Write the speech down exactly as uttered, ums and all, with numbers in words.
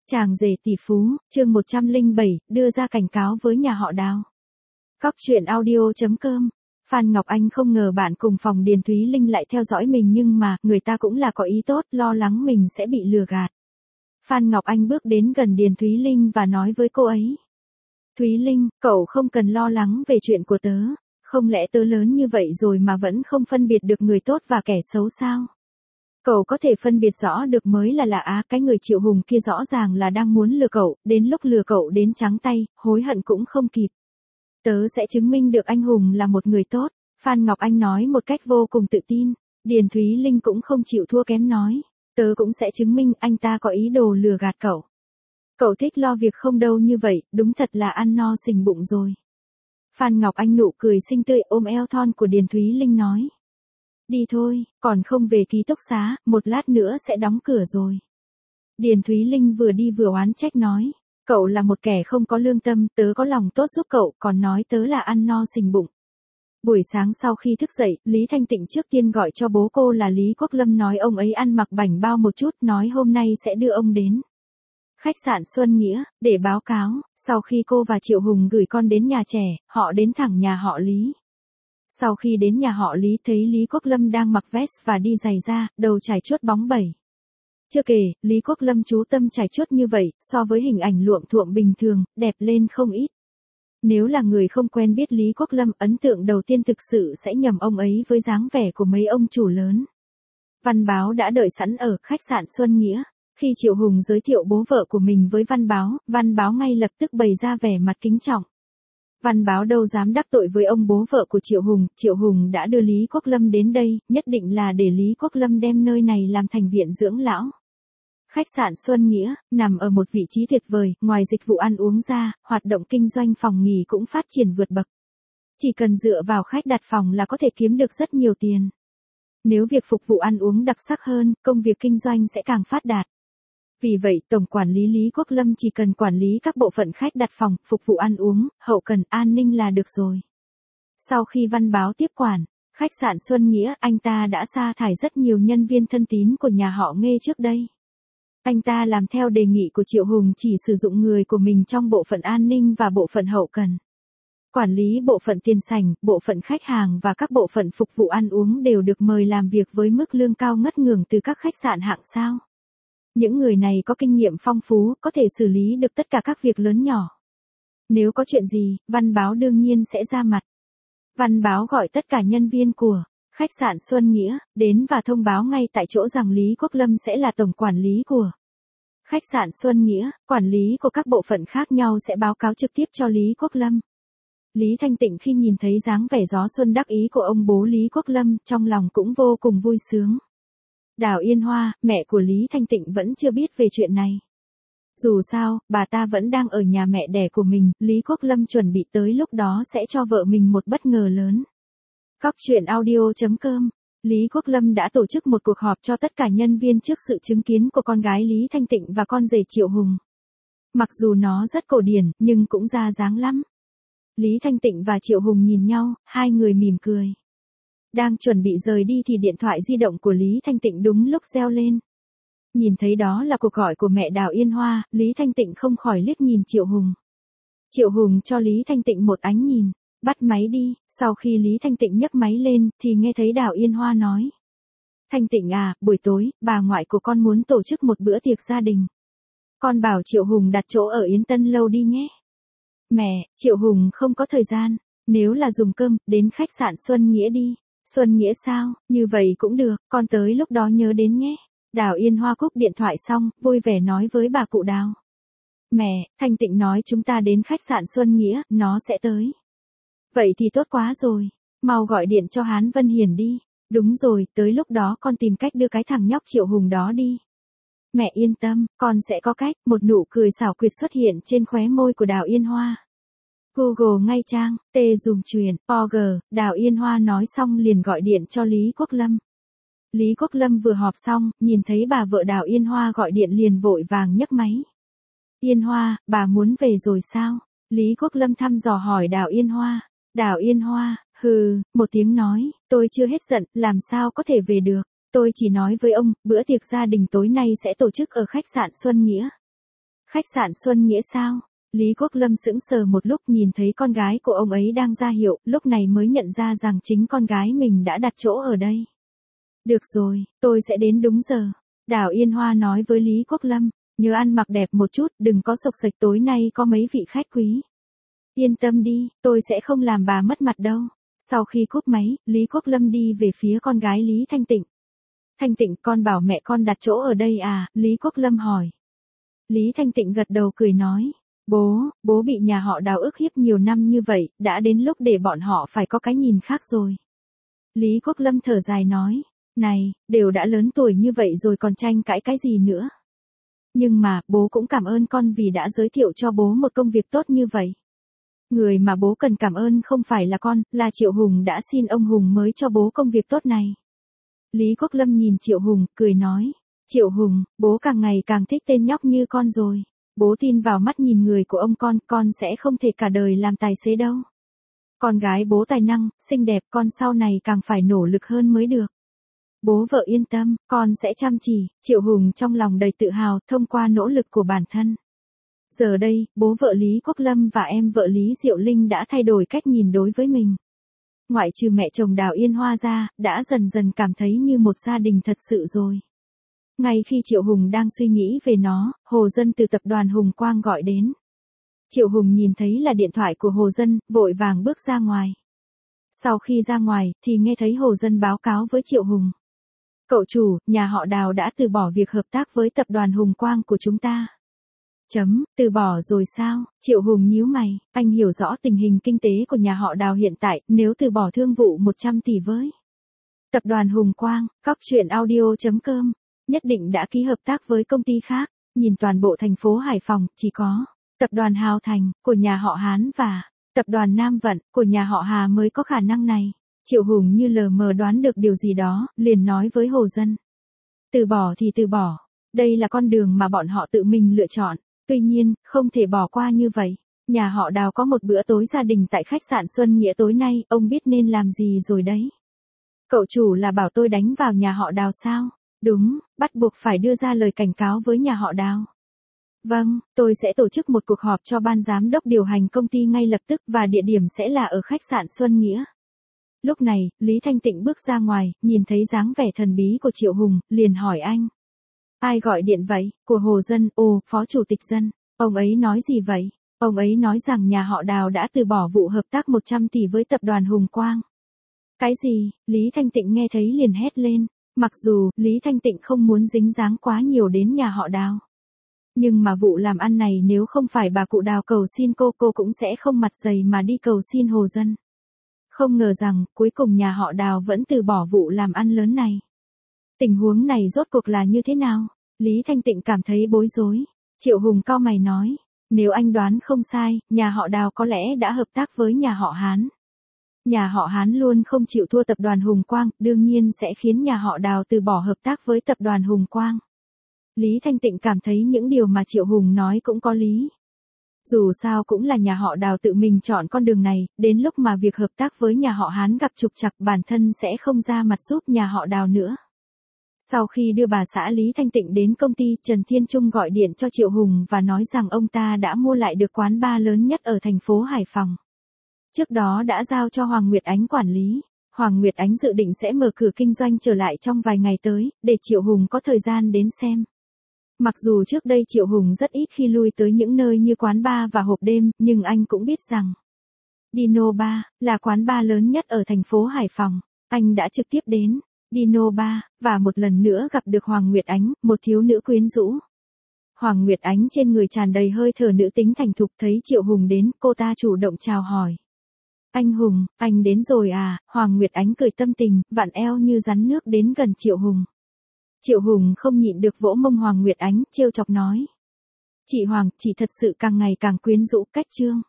Chàng rể tỷ phú, chương một trăm lẻ bảy, đưa ra cảnh cáo với nhà họ Đào. Cóc truyện audio chấm com. Phan Ngọc Anh không ngờ bạn cùng phòng Điền Thúy Linh lại theo dõi mình, nhưng mà, người ta cũng là có ý tốt, lo lắng mình sẽ bị lừa gạt. Phan Ngọc Anh bước đến gần Điền Thúy Linh và nói với cô ấy. Thúy Linh, cậu không cần lo lắng về chuyện của tớ, không lẽ tớ lớn như vậy rồi mà vẫn không phân biệt được người tốt và kẻ xấu sao? Cậu có thể phân biệt rõ được mới là lạ á, cái người Triệu Hùng kia rõ ràng là đang muốn lừa cậu, đến lúc lừa cậu đến trắng tay, hối hận cũng không kịp. Tớ sẽ chứng minh được anh Hùng là một người tốt, Phan Ngọc Anh nói một cách vô cùng tự tin. Điền Thúy Linh cũng không chịu thua kém nói, tớ cũng sẽ chứng minh anh ta có ý đồ lừa gạt cậu. Cậu thích lo việc không đâu như vậy, đúng thật là ăn no xình bụng rồi. Phan Ngọc Anh nụ cười xinh tươi ôm eo thon của Điền Thúy Linh nói. Đi thôi, còn không về ký túc xá, một lát nữa sẽ đóng cửa rồi. Điền Thúy Linh vừa đi vừa oán trách nói, cậu là một kẻ không có lương tâm, tớ có lòng tốt giúp cậu, còn nói tớ là ăn no xình bụng. Buổi sáng sau khi thức dậy, Lý Thanh Tịnh trước tiên gọi cho bố cô là Lý Quốc Lâm, nói ông ấy ăn mặc bảnh bao một chút, nói hôm nay sẽ đưa ông đến khách sạn Xuân Nghĩa, để báo cáo. Sau khi cô và Triệu Hùng gửi con đến nhà trẻ, họ đến thẳng nhà họ Lý. Sau khi đến nhà họ Lý thấy Lý Quốc Lâm đang mặc vest và đi giày da, đầu chải chuốt bóng bẩy. Chưa kể, Lý Quốc Lâm chú tâm chải chuốt như vậy, so với hình ảnh luộm thuộm bình thường, đẹp lên không ít. Nếu là người không quen biết Lý Quốc Lâm, ấn tượng đầu tiên thực sự sẽ nhầm ông ấy với dáng vẻ của mấy ông chủ lớn. Văn Báo đã đợi sẵn ở khách sạn Xuân Nghĩa. Khi Triệu Hùng giới thiệu bố vợ của mình với Văn Báo, Văn Báo ngay lập tức bày ra vẻ mặt kính trọng. Văn Báo đâu dám đắc tội với ông bố vợ của Triệu Hùng, Triệu Hùng đã đưa Lý Quốc Lâm đến đây, nhất định là để Lý Quốc Lâm đem nơi này làm thành viện dưỡng lão. Khách sạn Xuân Nghĩa, nằm ở một vị trí tuyệt vời, ngoài dịch vụ ăn uống ra, hoạt động kinh doanh phòng nghỉ cũng phát triển vượt bậc. Chỉ cần dựa vào khách đặt phòng là có thể kiếm được rất nhiều tiền. Nếu việc phục vụ ăn uống đặc sắc hơn, công việc kinh doanh sẽ càng phát đạt. Vì vậy, Tổng quản lý Lý Quốc Lâm chỉ cần quản lý các bộ phận khách đặt phòng, phục vụ ăn uống, hậu cần, an ninh là được rồi. Sau khi Văn Báo tiếp quản khách sạn Xuân Nghĩa, anh ta đã sa thải rất nhiều nhân viên thân tín của nhà họ Nghê trước đây. Anh ta làm theo đề nghị của Triệu Hùng, chỉ sử dụng người của mình trong bộ phận an ninh và bộ phận hậu cần. Quản lý bộ phận tiền sảnh, bộ phận khách hàng và các bộ phận phục vụ ăn uống đều được mời làm việc với mức lương cao ngất ngưởng từ các khách sạn hạng sao. Những người này có kinh nghiệm phong phú, có thể xử lý được tất cả các việc lớn nhỏ. Nếu có chuyện gì, Văn Báo đương nhiên sẽ ra mặt. Văn Báo gọi tất cả nhân viên của khách sạn Xuân Nghĩa đến và thông báo ngay tại chỗ rằng Lý Quốc Lâm sẽ là tổng quản lý của khách sạn Xuân Nghĩa, quản lý của các bộ phận khác nhau sẽ báo cáo trực tiếp cho Lý Quốc Lâm. Lý Thanh Tịnh khi nhìn thấy dáng vẻ gió xuân đắc ý của ông bố Lý Quốc Lâm, trong lòng cũng vô cùng vui sướng. Đào Yên Hoa, mẹ của Lý Thanh Tịnh vẫn chưa biết về chuyện này. Dù sao, bà ta vẫn đang ở nhà mẹ đẻ của mình, Lý Quốc Lâm chuẩn bị tới lúc đó sẽ cho vợ mình một bất ngờ lớn. Cóc truyện audio chấm com. Lý Quốc Lâm đã tổ chức một cuộc họp cho tất cả nhân viên trước sự chứng kiến của con gái Lý Thanh Tịnh và con rể Triệu Hùng. Mặc dù nó rất cổ điển, nhưng cũng ra dáng lắm. Lý Thanh Tịnh và Triệu Hùng nhìn nhau, hai người mỉm cười. Đang chuẩn bị rời đi thì điện thoại di động của Lý Thanh Tịnh đúng lúc reo lên. Nhìn thấy đó là cuộc gọi của mẹ Đào Yên Hoa, Lý Thanh Tịnh không khỏi liếc nhìn Triệu Hùng. Triệu Hùng cho Lý Thanh Tịnh một ánh nhìn, bắt máy đi. Sau khi Lý Thanh Tịnh nhấc máy lên, thì nghe thấy Đào Yên Hoa nói. Thanh Tịnh à, buổi tối, bà ngoại của con muốn tổ chức một bữa tiệc gia đình. Con bảo Triệu Hùng đặt chỗ ở Yến Tân Lâu đi nhé. Mẹ, Triệu Hùng không có thời gian, nếu là dùng cơm, đến khách sạn Xuân Nghĩa đi. Xuân Nghĩa sao, như vậy cũng được, con tới lúc đó nhớ đến nhé. Đào Yên Hoa cúp điện thoại xong, vui vẻ nói với bà cụ Đào. Mẹ, Thanh Tịnh nói chúng ta đến khách sạn Xuân Nghĩa, nó sẽ tới. Vậy thì tốt quá rồi, mau gọi điện cho Hán Vân Hiền đi. Đúng rồi, tới lúc đó con tìm cách đưa cái thằng nhóc Triệu Hùng đó đi. Mẹ yên tâm, con sẽ có cách. Một nụ cười xảo quyệt xuất hiện trên khóe môi của Đào Yên Hoa. Google ngay trang, T dùng truyền, o g, Đào Yên Hoa nói xong liền gọi điện cho Lý Quốc Lâm. Lý Quốc Lâm vừa họp xong, nhìn thấy bà vợ Đào Yên Hoa gọi điện liền vội vàng nhấc máy. Yên Hoa, bà muốn về rồi sao? Lý Quốc Lâm thăm dò hỏi Đào Yên Hoa. Đào Yên Hoa, hừ, một tiếng nói, tôi chưa hết giận, làm sao có thể về được. Tôi chỉ nói với ông, bữa tiệc gia đình tối nay sẽ tổ chức ở khách sạn Xuân Nghĩa. Khách sạn Xuân Nghĩa sao? Lý Quốc Lâm sững sờ một lúc nhìn thấy con gái của ông ấy đang ra hiệu, lúc này mới nhận ra rằng chính con gái mình đã đặt chỗ ở đây. Được rồi, tôi sẽ đến đúng giờ. Đào Yên Hoa nói với Lý Quốc Lâm, nhớ ăn mặc đẹp một chút, đừng có xộc xệch, tối nay có mấy vị khách quý. Yên tâm đi, tôi sẽ không làm bà mất mặt đâu. Sau khi cúp máy, Lý Quốc Lâm đi về phía con gái Lý Thanh Tịnh. Thanh Tịnh, con bảo mẹ con đặt chỗ ở đây à? Lý Quốc Lâm hỏi. Lý Thanh Tịnh gật đầu cười nói, bố, bố bị nhà họ Đào ức hiếp nhiều năm như vậy, đã đến lúc để bọn họ phải có cái nhìn khác rồi. Lý Quốc Lâm thở dài nói, này, đều đã lớn tuổi như vậy rồi còn tranh cãi cái gì nữa. Nhưng mà, bố cũng cảm ơn con vì đã giới thiệu cho bố một công việc tốt như vậy. Người mà bố cần cảm ơn không phải là con, là Triệu Hùng đã xin ông Hùng mới cho bố công việc tốt này. Lý Quốc Lâm nhìn Triệu Hùng, cười nói, Triệu Hùng, bố càng ngày càng thích tên nhóc như con rồi. Bố tin vào mắt nhìn người của ông con, con sẽ không thể cả đời làm tài xế đâu. Con gái bố tài năng, xinh đẹp, con sau này càng phải nỗ lực hơn mới được. Bố vợ yên tâm, con sẽ chăm chỉ. Triệu Hùng trong lòng đầy tự hào, thông qua nỗ lực của bản thân. Giờ đây, bố vợ Lý Quốc Lâm và em vợ Lý Diệu Linh đã thay đổi cách nhìn đối với mình. Ngoại trừ mẹ chồng Đào Yên Hoa ra, đã dần dần cảm thấy như một gia đình thật sự rồi. Ngay khi Triệu Hùng đang suy nghĩ về nó, Hồ Dân từ tập đoàn Hùng Quang gọi đến. Triệu Hùng nhìn thấy là điện thoại của Hồ Dân, vội vàng bước ra ngoài. Sau khi ra ngoài, thì nghe thấy Hồ Dân báo cáo với Triệu Hùng. Cậu chủ, nhà họ Đào đã từ bỏ việc hợp tác với tập đoàn Hùng Quang của chúng ta. Chấm, từ bỏ rồi sao? Triệu Hùng nhíu mày, anh hiểu rõ tình hình kinh tế của nhà họ Đào hiện tại, nếu từ bỏ thương vụ một trăm tỷ với tập đoàn Hùng Quang, cóc truyện audio chấm com, nhất định đã ký hợp tác với công ty khác. Nhìn toàn bộ thành phố Hải Phòng, chỉ có tập đoàn Hào Thành của nhà họ Hán và tập đoàn Nam Vận của nhà họ Hà mới có khả năng này. Triệu Hùng như lờ mờ đoán được điều gì đó, liền nói với Hồ Dân. Từ bỏ thì từ bỏ, đây là con đường mà bọn họ tự mình lựa chọn. Tuy nhiên, không thể bỏ qua như vậy. Nhà họ Đào có một bữa tối gia đình tại khách sạn Xuân Nghĩa tối nay, ông biết nên làm gì rồi đấy. Cậu chủ là bảo tôi đánh vào nhà họ Đào sao? Đúng, bắt buộc phải đưa ra lời cảnh cáo với nhà họ Đào. Vâng, tôi sẽ tổ chức một cuộc họp cho ban giám đốc điều hành công ty ngay lập tức và địa điểm sẽ là ở khách sạn Xuân Nghĩa. Lúc này, Lý Thanh Tịnh bước ra ngoài, nhìn thấy dáng vẻ thần bí của Triệu Hùng, liền hỏi anh. Ai gọi điện vậy? Của Hồ Dân, ồ, Phó Chủ tịch Dân. Ông ấy nói gì vậy? Ông ấy nói rằng nhà họ Đào đã từ bỏ vụ hợp tác một trăm tỷ với tập đoàn Hùng Quang. Cái gì? Lý Thanh Tịnh nghe thấy liền hét lên. Mặc dù, Lý Thanh Tịnh không muốn dính dáng quá nhiều đến nhà họ Đào. Nhưng mà vụ làm ăn này nếu không phải bà cụ Đào cầu xin cô, cô cũng sẽ không mặt dày mà đi cầu xin Hồ Dân. Không ngờ rằng, cuối cùng nhà họ Đào vẫn từ bỏ vụ làm ăn lớn này. Tình huống này rốt cuộc là như thế nào? Lý Thanh Tịnh cảm thấy bối rối. Triệu Hùng cau mày nói, nếu anh đoán không sai, nhà họ Đào có lẽ đã hợp tác với nhà họ Hán. Nhà họ Hán luôn không chịu thua tập đoàn Hùng Quang, đương nhiên sẽ khiến nhà họ Đào từ bỏ hợp tác với tập đoàn Hùng Quang. Lý Thanh Tịnh cảm thấy những điều mà Triệu Hùng nói cũng có lý. Dù sao cũng là nhà họ Đào tự mình chọn con đường này, đến lúc mà việc hợp tác với nhà họ Hán gặp trục trặc bản thân sẽ không ra mặt giúp nhà họ Đào nữa. Sau khi đưa bà xã Lý Thanh Tịnh đến công ty, Trần Thiên Trung gọi điện cho Triệu Hùng và nói rằng ông ta đã mua lại được quán bar lớn nhất ở thành phố Hải Phòng. Trước đó đã giao cho Hoàng Nguyệt Ánh quản lý. Hoàng Nguyệt Ánh dự định sẽ mở cửa kinh doanh trở lại trong vài ngày tới, để Triệu Hùng có thời gian đến xem. Mặc dù trước đây Triệu Hùng rất ít khi lui tới những nơi như quán bar và hộp đêm, nhưng anh cũng biết rằng Dino Bar là quán bar lớn nhất ở thành phố Hải Phòng. Anh đã trực tiếp đến Dino Bar, và một lần nữa gặp được Hoàng Nguyệt Ánh, một thiếu nữ quyến rũ. Hoàng Nguyệt Ánh trên người tràn đầy hơi thở nữ tính thành thục, thấy Triệu Hùng đến, cô ta chủ động chào hỏi. Anh Hùng, anh đến rồi à? Hoàng Nguyệt Ánh cười tâm tình, vặn eo như rắn nước đến gần Triệu Hùng. Triệu Hùng không nhịn được vỗ mông Hoàng Nguyệt Ánh, trêu chọc nói. Chị Hoàng, chị thật sự càng ngày càng quyến rũ, cách trương.